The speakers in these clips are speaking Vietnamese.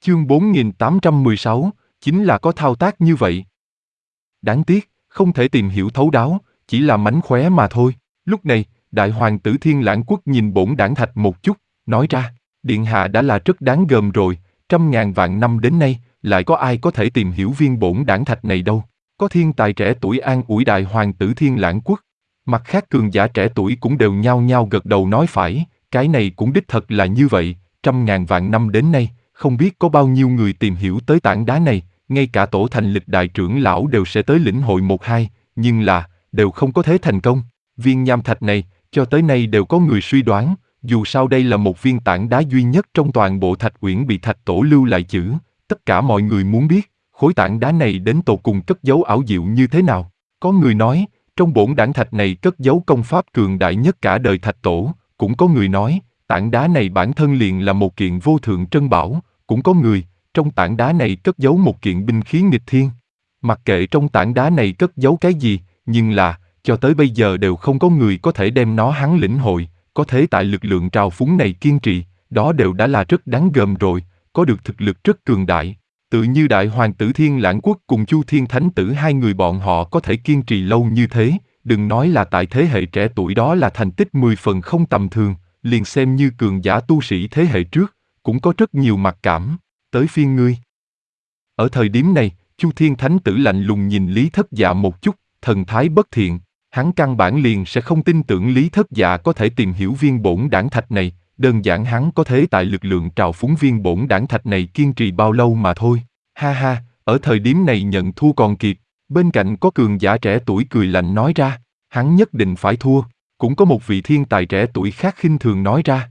Chương 4816, chính là có thao tác như vậy. Đáng tiếc, không thể tìm hiểu thấu đáo, chỉ là mánh khóe mà thôi. Lúc này, Đại Hoàng tử Thiên Lãng Quốc nhìn Bổn Đảng Thạch một chút, nói ra, Điện Hạ đã là rất đáng gờm rồi, 100.000 vạn năm đến nay, lại có ai có thể tìm hiểu viên Bổn Đảng Thạch này đâu. Có thiên tài trẻ tuổi an ủi Đại Hoàng tử Thiên Lãng Quốc. Mặt khác cường giả trẻ tuổi cũng đều nhao nhao gật đầu nói phải, cái này cũng đích thật là như vậy, 100.000 vạn năm đến nay, không biết có bao nhiêu người tìm hiểu tới tảng đá này, ngay cả tổ thành lịch đại trưởng lão đều sẽ tới lĩnh hội một hai, nhưng là, đều không có thế thành công. Viên nham thạch này, cho tới nay đều có người suy đoán, dù sao đây là một viên tảng đá duy nhất trong toàn bộ Thạch Uyển bị Thạch Tổ lưu lại chữ, tất cả mọi người muốn biết, khối tảng đá này đến tột cùng cất giấu ảo diệu như thế nào. Có người nói, trong Bổn Đảng Thạch này cất giấu công pháp cường đại nhất cả đời Thạch Tổ, cũng có người nói, tảng đá này bản thân liền là một kiện vô thượng trân bảo, cũng có người, trong tảng đá này cất giấu một kiện binh khí nghịch thiên. Mặc kệ trong tảng đá này cất giấu cái gì, nhưng là, cho tới bây giờ đều không có người có thể đem nó hắn lĩnh hội, có thể tại lực lượng trào phúng này kiên trì, đó đều đã là rất đáng gờm rồi, có được thực lực rất cường đại. Tự như Đại Hoàng tử Thiên Lãng Quốc cùng Chu Thiên Thánh tử hai người bọn họ có thể kiên trì lâu như thế, đừng nói là tại thế hệ trẻ tuổi đó là thành tích 10 phần không tầm thường, liền xem như cường giả tu sĩ thế hệ trước, cũng có rất nhiều mặc cảm, tới phiên ngươi. Ở thời điểm này, Chu Thiên Thánh tử lạnh lùng nhìn Lý Thất Dạ một chút, thần thái bất thiện, hắn căn bản liền sẽ không tin tưởng Lý Thất Dạ có thể tìm hiểu viên Bổn Đảng Thạch này, đơn giản hắn có thể tại lực lượng trào phúng viên Bổn Đảng Thạch này kiên trì bao lâu mà thôi. Ha ha, ở thời điểm này nhận thua còn kịp, bên cạnh có cường giả trẻ tuổi cười lạnh nói ra, hắn nhất định phải thua, cũng có một vị thiên tài trẻ tuổi khác khinh thường nói ra.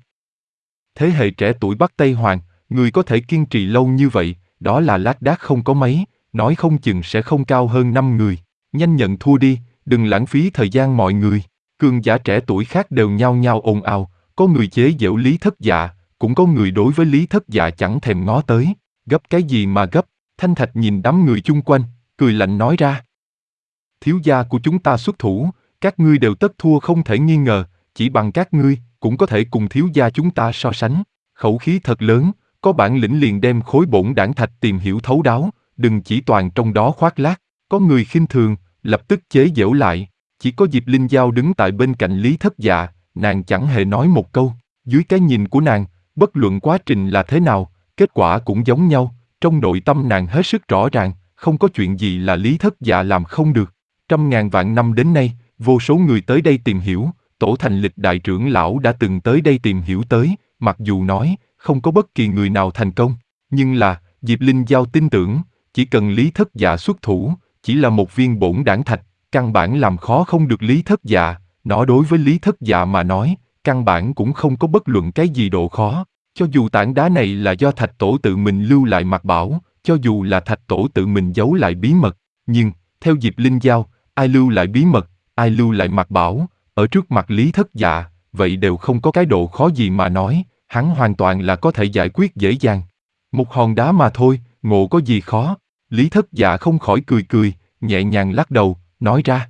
Thế hệ trẻ tuổi Bắc Tây Hoàng, người có thể kiên trì lâu như vậy, đó là lác đác không có mấy, nói không chừng sẽ không cao hơn 5 người, nhanh nhận thua đi, đừng lãng phí thời gian mọi người. Cường giả trẻ tuổi khác đều nhao nhao ồn ào, có người chế giễu Lý Thất Dạ, cũng có người đối với Lý Thất Dạ chẳng thèm ngó tới, gấp cái gì mà gấp. Thanh Thạch nhìn đám người chung quanh, cười lạnh nói ra. Thiếu gia của chúng ta xuất thủ, các ngươi đều tất thua không thể nghi ngờ, chỉ bằng các ngươi, cũng có thể cùng thiếu gia chúng ta so sánh. Khẩu khí thật lớn, có bản lĩnh liền đem khối Bổn Đảng Thạch tìm hiểu thấu đáo, đừng chỉ toàn trong đó khoác lác. Có người khinh thường, lập tức chế giễu lại, chỉ có Diệp Linh Giao đứng tại bên cạnh Lý Thất Dạ, nàng chẳng hề nói một câu, dưới cái nhìn của nàng, bất luận quá trình là thế nào, kết quả cũng giống nhau. Trong nội tâm nàng hết sức rõ ràng, không có chuyện gì là Lý Thất Dạ làm không được. 100.000 vạn năm đến nay, vô số người tới đây tìm hiểu, tổ thành lịch đại trưởng lão đã từng tới đây tìm hiểu tới, mặc dù nói, không có bất kỳ người nào thành công, nhưng là, Diệp Linh Giao tin tưởng, chỉ cần Lý Thất Dạ xuất thủ, chỉ là một viên Bổn Đảng Thạch, căn bản làm khó không được Lý Thất Dạ, nó đối với Lý Thất Dạ mà nói, căn bản cũng không có bất luận cái gì độ khó. Cho dù tảng đá này là do Thạch Tổ tự mình lưu lại mặc bảo, cho dù là Thạch Tổ tự mình giấu lại bí mật, nhưng, theo Diệp Linh Giao, ai lưu lại bí mật, ai lưu lại mặc bảo, ở trước mặt Lý Thất Dạ, vậy đều không có cái độ khó gì mà nói, hắn hoàn toàn là có thể giải quyết dễ dàng. Một hòn đá mà thôi, ngộ có gì khó. Lý Thất Dạ không khỏi cười cười, nhẹ nhàng lắc đầu, nói ra.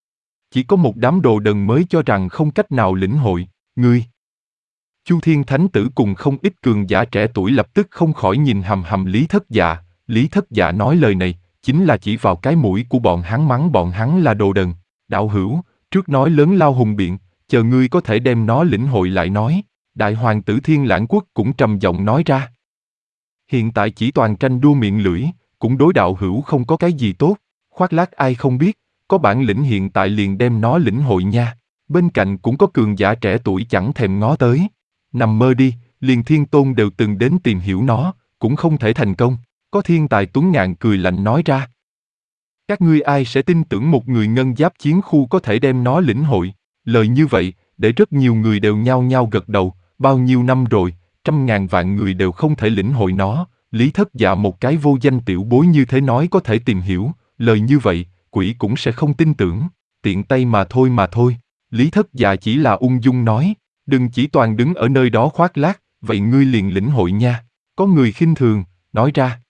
Chỉ có một đám đồ đần mới cho rằng không cách nào lĩnh hội, ngươi. Chu Thiên Thánh tử cùng không ít cường giả trẻ tuổi lập tức không khỏi nhìn hằm hằm Lý Thất Dạ. Lý Thất Dạ nói lời này, chính là chỉ vào cái mũi của bọn hắn mắng bọn hắn là đồ đần. Đạo hữu, trước nói lớn lao hùng biện, chờ ngươi có thể đem nó lĩnh hội lại nói. Đại Hoàng tử Thiên Lãng Quốc cũng trầm giọng nói ra. Hiện tại chỉ toàn tranh đua miệng lưỡi, cũng đối đạo hữu không có cái gì tốt, khoác lác ai không biết, có bản lĩnh hiện tại liền đem nó lĩnh hội nha. Bên cạnh cũng có cường giả trẻ tuổi chẳng thèm ngó tới. Nằm mơ đi, liền Thiên Tôn đều từng đến tìm hiểu nó, cũng không thể thành công. Có thiên tài tuấn ngạn cười lạnh nói ra. Các ngươi ai sẽ tin tưởng một người ngân giáp chiến khu có thể đem nó lĩnh hội? Lời như vậy, để rất nhiều người đều nhao nhao gật đầu, bao nhiêu năm rồi, 100.000 vạn người đều không thể lĩnh hội nó. Lý Thất Dạ một cái vô danh tiểu bối như thế nói có thể tìm hiểu, lời như vậy, quỷ cũng sẽ không tin tưởng, tiện tay mà thôi. Lý Thất Dạ chỉ là ung dung nói. Đừng chỉ toàn đứng ở nơi đó khoác lác, vậy ngươi liền lĩnh hội nha. Có người khinh thường, nói ra.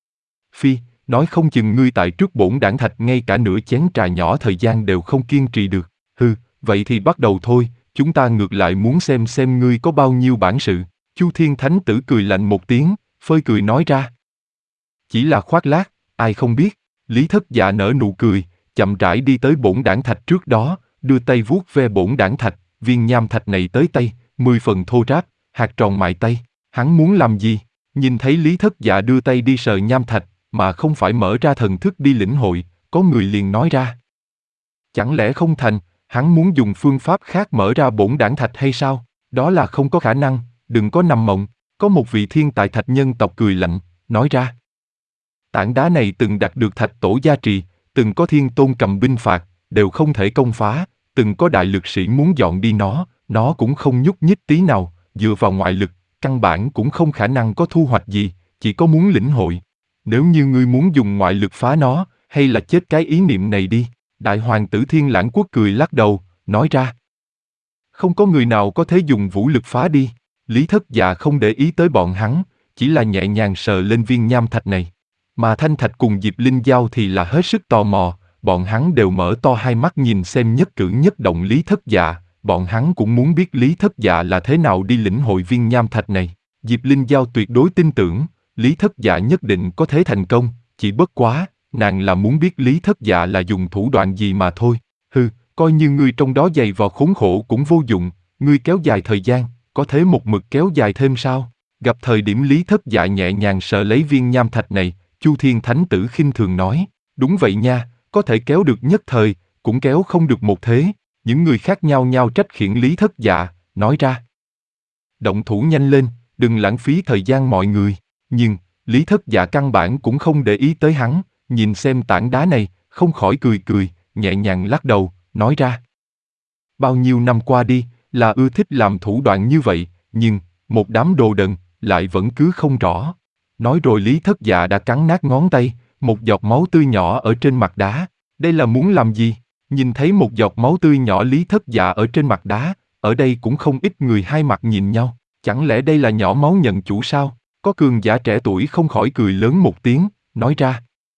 Phi, nói không chừng ngươi tại trước Bổn Đảng Thạch ngay cả nửa chén trà nhỏ thời gian đều không kiên trì được. Hừ, vậy thì bắt đầu thôi, chúng ta ngược lại muốn xem ngươi có bao nhiêu bản sự. Chu Thiên Thánh tử cười lạnh một tiếng, Phơi cười nói ra. Chỉ là khoác lác, ai không biết. Lý Thất Dạ nở nụ cười, chậm rãi đi tới bổn đảng thạch trước đó, đưa tay vuốt ve bổn đảng thạch, viên nham thạch này tới tay, 10 phần thô ráp, hạt tròn mại tay. Hắn muốn làm gì? Nhìn thấy Lý Thất Dạ đưa tay đi sờ nham thạch, mà không phải mở ra thần thức đi lĩnh hội, có người liền nói ra. Chẳng lẽ không thành, hắn muốn dùng phương pháp khác mở ra bổn đảng thạch hay sao? Đó là không có khả năng, đừng có nằm mộng. Có một vị thiên tài thạch nhân tộc cười lạnh, nói ra. Tảng đá này từng đạt được thạch tổ gia trì, từng có thiên tôn cầm binh phạt, đều không thể công phá, từng có đại lực sĩ muốn dọn đi nó cũng không nhúc nhích tí nào, dựa vào ngoại lực, căn bản cũng không khả năng có thu hoạch gì, chỉ có muốn lĩnh hội. Nếu như ngươi muốn dùng ngoại lực phá nó, hay là chết cái ý niệm này đi. Đại hoàng tử Thiên Lãng Quốc cười lắc đầu, nói ra. Không có người nào có thể dùng vũ lực phá đi. Lý Thất Dạ không để ý tới bọn hắn, chỉ là nhẹ nhàng sờ lên viên nham thạch này. Mà Thanh Thạch cùng Diệp Linh Giao thì là hết sức tò mò, bọn hắn đều mở to hai mắt nhìn xem nhất cử nhất động Lý Thất Dạ, bọn hắn cũng muốn biết Lý Thất Dạ là thế nào đi lĩnh hội viên nham thạch này. Diệp Linh Giao tuyệt đối tin tưởng, Lý Thất Dạ nhất định có thể thành công, chỉ bất quá, nàng là muốn biết Lý Thất Dạ là dùng thủ đoạn gì mà thôi. Hừ, coi như ngươi trong đó dày vò khốn khổ cũng vô dụng, ngươi kéo dài thời gian, có thể một mực kéo dài thêm sao? Gặp thời điểm Lý Thất Dạ nhẹ nhàng sờ lấy viên nham thạch này, Chu Thiên Thánh Tử khinh thường nói, đúng vậy nha, có thể kéo được nhất thời, cũng kéo không được một thế. Những người khác nhao nhao trách khiển Lý Thất Dạ, nói ra. Động thủ nhanh lên, đừng lãng phí thời gian mọi người. Nhưng, Lý Thất Dạ căn bản cũng không để ý tới hắn, nhìn xem tảng đá này, không khỏi cười cười, nhẹ nhàng lắc đầu, nói ra. Bao nhiêu năm qua đi, là ưa thích làm thủ đoạn như vậy, nhưng, một đám đồ đần, lại vẫn cứ không rõ. Nói rồi Lý Thất Dạ đã cắn nát ngón tay, một giọt máu tươi nhỏ ở trên mặt đá. Đây là muốn làm gì? Nhìn thấy một giọt máu tươi nhỏ Lý Thất Dạ ở trên mặt đá, ở đây cũng không ít người hai mặt nhìn nhau. Chẳng lẽ đây là nhỏ máu nhận chủ sao? Có cường giả trẻ tuổi không khỏi cười lớn một tiếng, nói ra.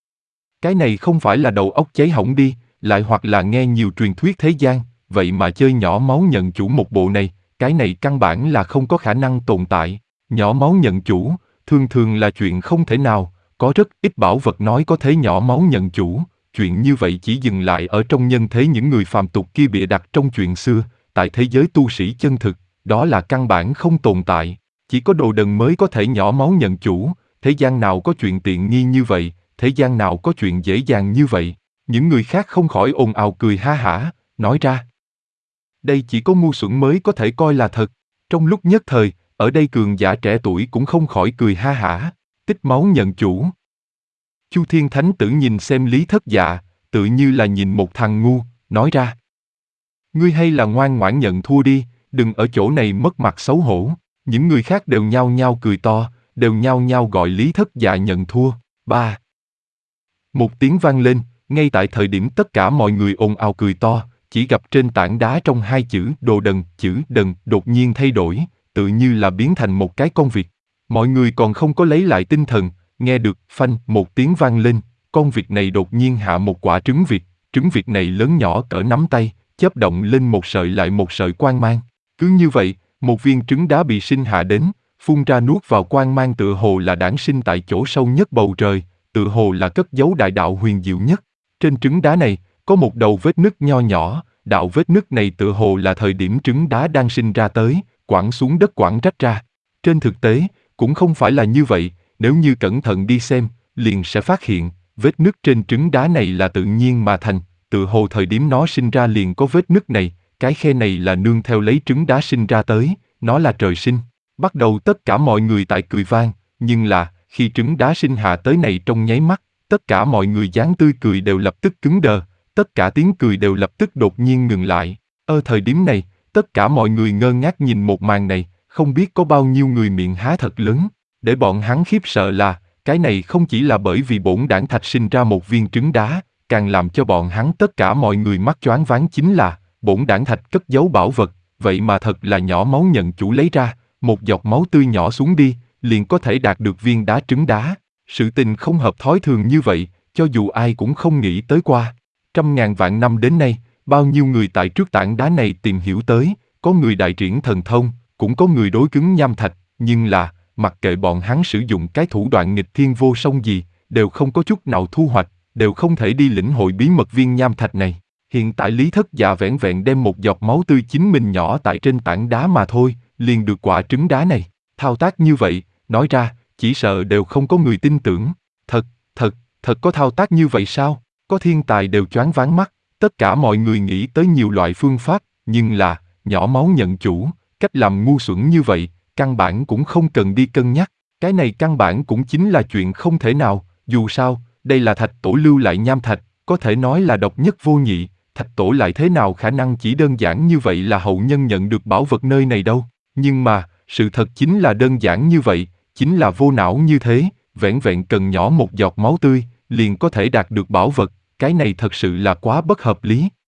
Cái này không phải là đầu óc cháy hỏng đi, lại hoặc là nghe nhiều truyền thuyết thế gian, vậy mà chơi nhỏ máu nhận chủ một bộ này, cái này căn bản là không có khả năng tồn tại. Nhỏ máu nhận chủ, thường thường là chuyện không thể nào, có rất ít bảo vật nói có thể nhỏ máu nhận chủ, chuyện như vậy chỉ dừng lại ở trong nhân thế những người phàm tục kia bịa đặt trong chuyện xưa, tại thế giới tu sĩ chân thực, đó là căn bản không tồn tại, chỉ có đồ đần mới có thể nhỏ máu nhận chủ, thế gian nào có chuyện tiện nghi như vậy, thế gian nào có chuyện dễ dàng như vậy. Những người khác không khỏi ồn ào cười ha hả, nói ra. Đây chỉ có ngu xuẩn mới có thể coi là thật. Trong lúc nhất thời, ở đây cường giả trẻ tuổi cũng không khỏi cười ha hả, tích máu nhận chủ. Chu Thiên Thánh Tử nhìn xem Lý Thất Dạ, tự như là nhìn một thằng ngu, nói ra. Ngươi hay là ngoan ngoãn nhận thua đi, đừng ở chỗ này mất mặt xấu hổ. Những người khác đều nhao nhao cười to, đều nhao nhao gọi Lý Thất Dạ nhận thua. Ba. Một tiếng vang lên, ngay tại thời điểm tất cả mọi người ồn ào cười to, chỉ gặp trên tảng đá trong hai chữ đồ đần, chữ đần đột nhiên thay đổi, tự như là biến thành một cái con vịt. Mọi người còn không có lấy lại tinh thần, nghe được phanh một tiếng vang lên, con vịt này đột nhiên hạ một quả trứng vịt này lớn nhỏ cỡ nắm tay, chớp động lên một sợi lại một sợi quang mang. Cứ như vậy, một viên trứng đá bị sinh hạ đến, phun ra nuốt vào quang mang tựa hồ là đản sinh tại chỗ sâu nhất bầu trời, tựa hồ là cất giấu đại đạo huyền diệu nhất. Trên trứng đá này, có một đầu vết nứt nho nhỏ, đạo vết nứt này tựa hồ là thời điểm trứng đá đang sinh ra tới, quẳng xuống đất quẳng rách ra. Trên thực tế, cũng không phải là như vậy, nếu như cẩn thận đi xem, liền sẽ phát hiện, vết nứt trên trứng đá này là tự nhiên mà thành, tựa hồ thời điểm nó sinh ra liền có vết nứt này, cái khe này là nương theo lấy trứng đá sinh ra tới, nó là trời sinh. Bắt đầu tất cả mọi người tại cười vang, nhưng là, khi trứng đá sinh hạ tới này trong nháy mắt, tất cả mọi người dáng tươi cười đều lập tức cứng đờ, tất cả tiếng cười đều lập tức đột nhiên ngừng lại. Thời điểm này, tất cả mọi người ngơ ngác nhìn một màn này, không biết có bao nhiêu người miệng há thật lớn. Để bọn hắn khiếp sợ là, cái này không chỉ là bởi vì bổn đản thạch sinh ra một viên trứng đá, càng làm cho bọn hắn tất cả mọi người mắt choáng váng chính là, bổn đản thạch cất giấu bảo vật, vậy mà thật là nhỏ máu nhận chủ lấy ra, một giọt máu tươi nhỏ xuống đi, liền có thể đạt được viên đá trứng đá. Sự tình không hợp thói thường như vậy, cho dù ai cũng không nghĩ tới qua. Trăm ngàn vạn năm đến nay, bao nhiêu người tại trước tảng đá này tìm hiểu tới, có người đại triển thần thông, cũng có người đối cứng nham thạch, nhưng là, mặc kệ bọn hắn sử dụng cái thủ đoạn nghịch thiên vô song gì, đều không có chút nào thu hoạch, đều không thể đi lĩnh hội bí mật viên nham thạch này. Hiện tại Lý Thất Dạ vẻn vẹn đem một giọt máu tươi chính mình nhỏ tại trên tảng đá mà thôi, liền được quả trứng đá này. Thao tác như vậy, nói ra, chỉ sợ đều không có người tin tưởng. Thật có thao tác như vậy sao? Có thiên tài đều choáng váng mắt, tất cả mọi người nghĩ tới nhiều loại phương pháp, nhưng là, nhỏ máu nhận chủ, cách làm ngu xuẩn như vậy, căn bản cũng không cần đi cân nhắc. Cái này căn bản cũng chính là chuyện không thể nào, dù sao, đây là thạch tổ lưu lại nham thạch, có thể nói là độc nhất vô nhị, thạch tổ lại thế nào khả năng chỉ đơn giản như vậy là hậu nhân nhận được bảo vật nơi này đâu. Nhưng mà, sự thật chính là đơn giản như vậy, chính là vô não như thế, vẻn vẹn cần nhỏ một giọt máu tươi, liền có thể đạt được bảo vật, cái này thật sự là quá bất hợp lý.